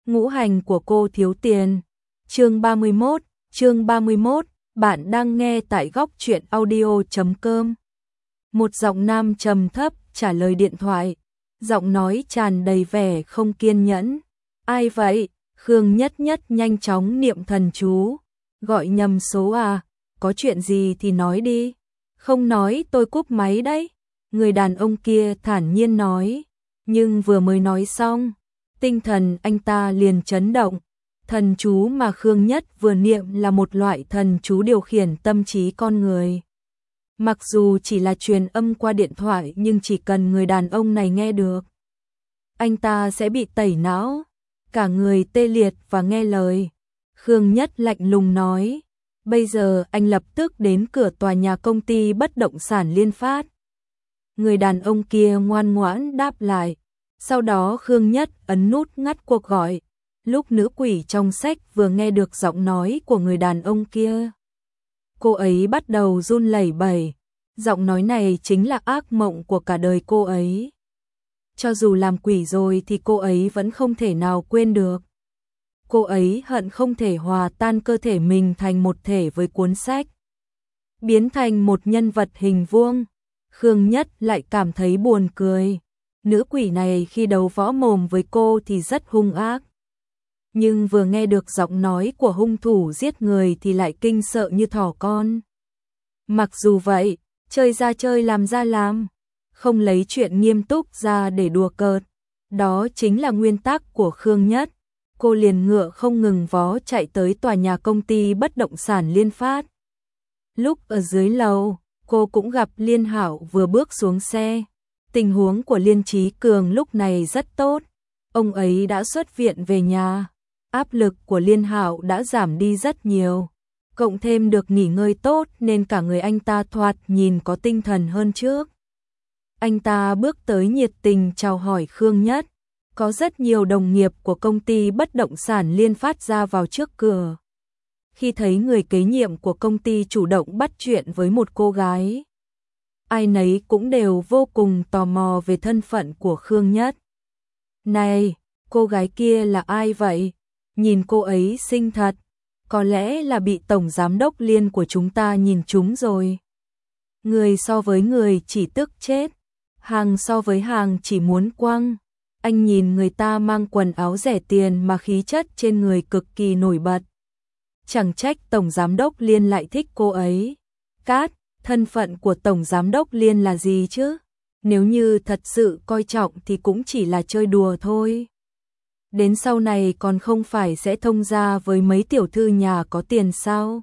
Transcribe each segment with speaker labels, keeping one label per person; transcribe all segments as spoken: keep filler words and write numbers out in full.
Speaker 1: Ngũ hành của cô thiếu tiền. Chương ba mươi mốt, chương ba mươi mốt, bạn đang nghe tại góc truyện audio chấm com. Một giọng nam trầm thấp trả lời điện thoại, giọng nói tràn đầy vẻ không kiên nhẫn. Ai vậy? Khương Nhất Nhất nhanh chóng niệm thần chú, gọi nhầm số à, có chuyện gì thì nói đi. Không nói tôi cúp máy đấy. Người đàn ông kia thản nhiên nói, nhưng vừa mới nói xong, tinh thần anh ta liền chấn động. Thần chú mà Khương Nhất vừa niệm là một loại thần chú điều khiển tâm trí con người. Mặc dù chỉ là truyền âm qua điện thoại nhưng chỉ cần người đàn ông này nghe được, anh ta sẽ bị tẩy não, cả người tê liệt và nghe lời. Khương Nhất lạnh lùng nói, bây giờ anh lập tức đến cửa tòa nhà công ty bất động sản Liên Phát. Người đàn ông kia ngoan ngoãn đáp lại. Sau đó Khương Nhất ấn nút ngắt cuộc gọi. Lúc nữ quỷ trong sách vừa nghe được giọng nói của người đàn ông kia, cô ấy bắt đầu run lẩy bẩy. Giọng nói này chính là ác mộng của cả đời cô ấy. Cho dù làm quỷ rồi thì cô ấy vẫn không thể nào quên được. Cô ấy hận không thể hòa tan cơ thể mình thành một thể với cuốn sách, biến thành một nhân vật hình vuông. Khương Nhất lại cảm thấy buồn cười. Nữ quỷ này khi đấu võ mồm với cô thì rất hung ác, nhưng vừa nghe được giọng nói của hung thủ giết người thì lại kinh sợ như thỏ con. Mặc dù vậy, chơi ra chơi làm ra làm, không lấy chuyện nghiêm túc ra để đùa cợt. Đó chính là nguyên tắc của Khương Nhất. Cô liền ngựa không ngừng vó chạy tới tòa nhà công ty bất động sản Liên Phát. Lúc ở dưới lầu, cô cũng gặp Liên Hạo vừa bước xuống xe. Tình huống của Liên Chí Cường lúc này rất tốt. Ông ấy đã xuất viện về nhà. Áp lực của Liên Hạo đã giảm đi rất nhiều. Cộng thêm được nghỉ ngơi tốt nên cả người anh ta thoạt nhìn có tinh thần hơn trước. Anh ta bước tới nhiệt tình chào hỏi Khương Nhất. Có rất nhiều đồng nghiệp của công ty bất động sản Liên Phát ra vào trước cửa. Khi thấy người kế nhiệm của công ty chủ động bắt chuyện với một cô gái, ai nấy cũng đều vô cùng tò mò về thân phận của Khương Nhất. Này, cô gái kia là ai vậy? Nhìn cô ấy xinh thật, có lẽ là bị tổng giám đốc Liên của chúng ta nhìn trúng rồi. Người so với người chỉ tức chết, hàng so với hàng chỉ muốn quăng. Anh nhìn người ta mang quần áo rẻ tiền mà khí chất trên người cực kỳ nổi bật. Chẳng trách tổng giám đốc Liên lại thích cô ấy. Cát, thân phận của tổng giám đốc Liên là gì chứ? Nếu như thật sự coi trọng thì cũng chỉ là chơi đùa thôi. Đến sau này còn không phải sẽ thông gia với mấy tiểu thư nhà có tiền sao?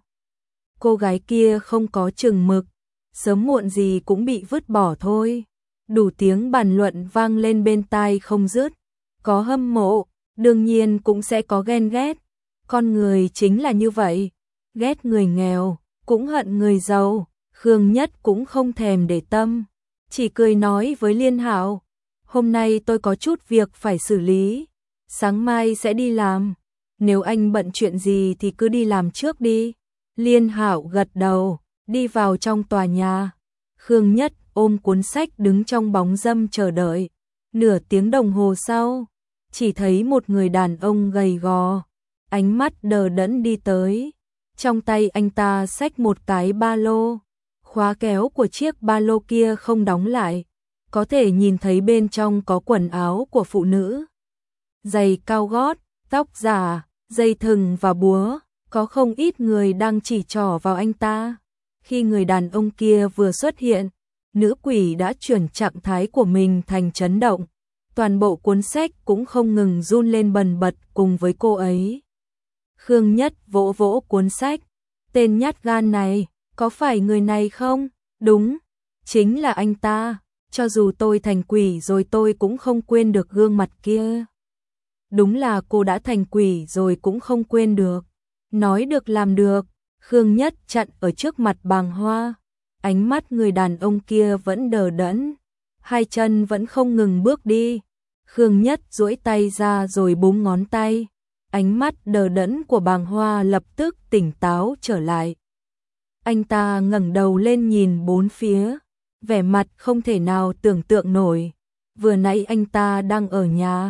Speaker 1: Cô gái kia không có chừng mực, sớm muộn gì cũng bị vứt bỏ thôi. Đủ tiếng bàn luận vang lên bên tai không dứt. Có hâm mộ, đương nhiên cũng sẽ có ghen ghét. Con người chính là như vậy, ghét người nghèo, cũng hận người giàu. Khương Nhất cũng không thèm để tâm, chỉ cười nói với Liên Hạo, hôm nay tôi có chút việc phải xử lý, sáng mai sẽ đi làm. Nếu anh bận chuyện gì thì cứ đi làm trước đi. Liên Hạo gật đầu, đi vào trong tòa nhà. Khương Nhất ôm cuốn sách đứng trong bóng râm chờ đợi. Nửa tiếng đồng hồ sau, chỉ thấy một người đàn ông gầy gò, ánh mắt đờ đẫn đi tới. Trong tay anh ta xách một cái ba lô. Khóa kéo của chiếc ba lô kia không đóng lại, có thể nhìn thấy bên trong có quần áo của phụ nữ. Giày cao gót, tóc giả, dây thừng và búa. Có không ít người đang chỉ trỏ vào anh ta. Khi người đàn ông kia vừa xuất hiện, nữ quỷ đã chuyển trạng thái của mình thành chấn động. Toàn bộ cuốn sách cũng không ngừng run lên bần bật cùng với cô ấy. Khương Nhất vỗ vỗ cuốn sách. Tên nhát gan này, có phải người này không? Đúng, chính là anh ta. Cho dù tôi thành quỷ rồi tôi cũng không quên được gương mặt kia. Đúng là cô đã thành quỷ rồi cũng không quên được. Nói được làm được. Khương Nhất chặn ở trước mặt Bàng Hoa. Ánh mắt người đàn ông kia vẫn đờ đẫn, hai chân vẫn không ngừng bước đi. Khương Nhất duỗi tay ra rồi búng ngón tay. Ánh mắt đờ đẫn của Bàng Hoa lập tức tỉnh táo trở lại. Anh ta ngẩng đầu lên nhìn bốn phía, vẻ mặt không thể nào tưởng tượng nổi. Vừa nãy anh ta đang ở nhà,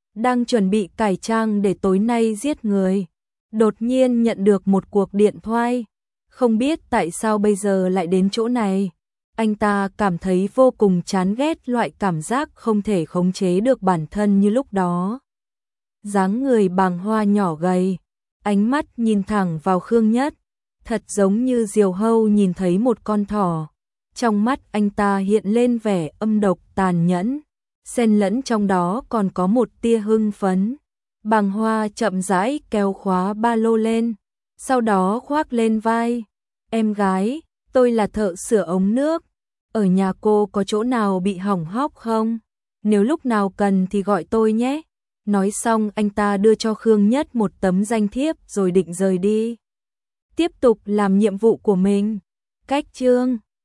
Speaker 1: đang chuẩn bị cải trang để tối nay giết người. Đột nhiên nhận được một cuộc điện thoại, không biết tại sao bây giờ lại đến chỗ này. Anh ta cảm thấy vô cùng chán ghét loại cảm giác không thể khống chế được bản thân như lúc đó. Dáng người bàng hoa nhỏ gầy, ánh mắt nhìn thẳng vào Khương Nhất, thật giống như diều hâu nhìn thấy một con thỏ. Trong mắt anh ta hiện lên vẻ âm độc tàn nhẫn, xen lẫn trong đó còn có một tia hưng phấn. Bàng Hoa chậm rãi kéo khóa ba lô lên, sau đó khoác lên vai. Em gái, tôi là thợ sửa ống nước, ở nhà cô có chỗ nào bị hỏng hóc không? Nếu lúc nào cần thì gọi tôi nhé. Nói xong anh ta đưa cho Khương Nhất một tấm danh thiếp rồi định rời đi. Tiếp tục làm nhiệm vụ của mình. Cách chương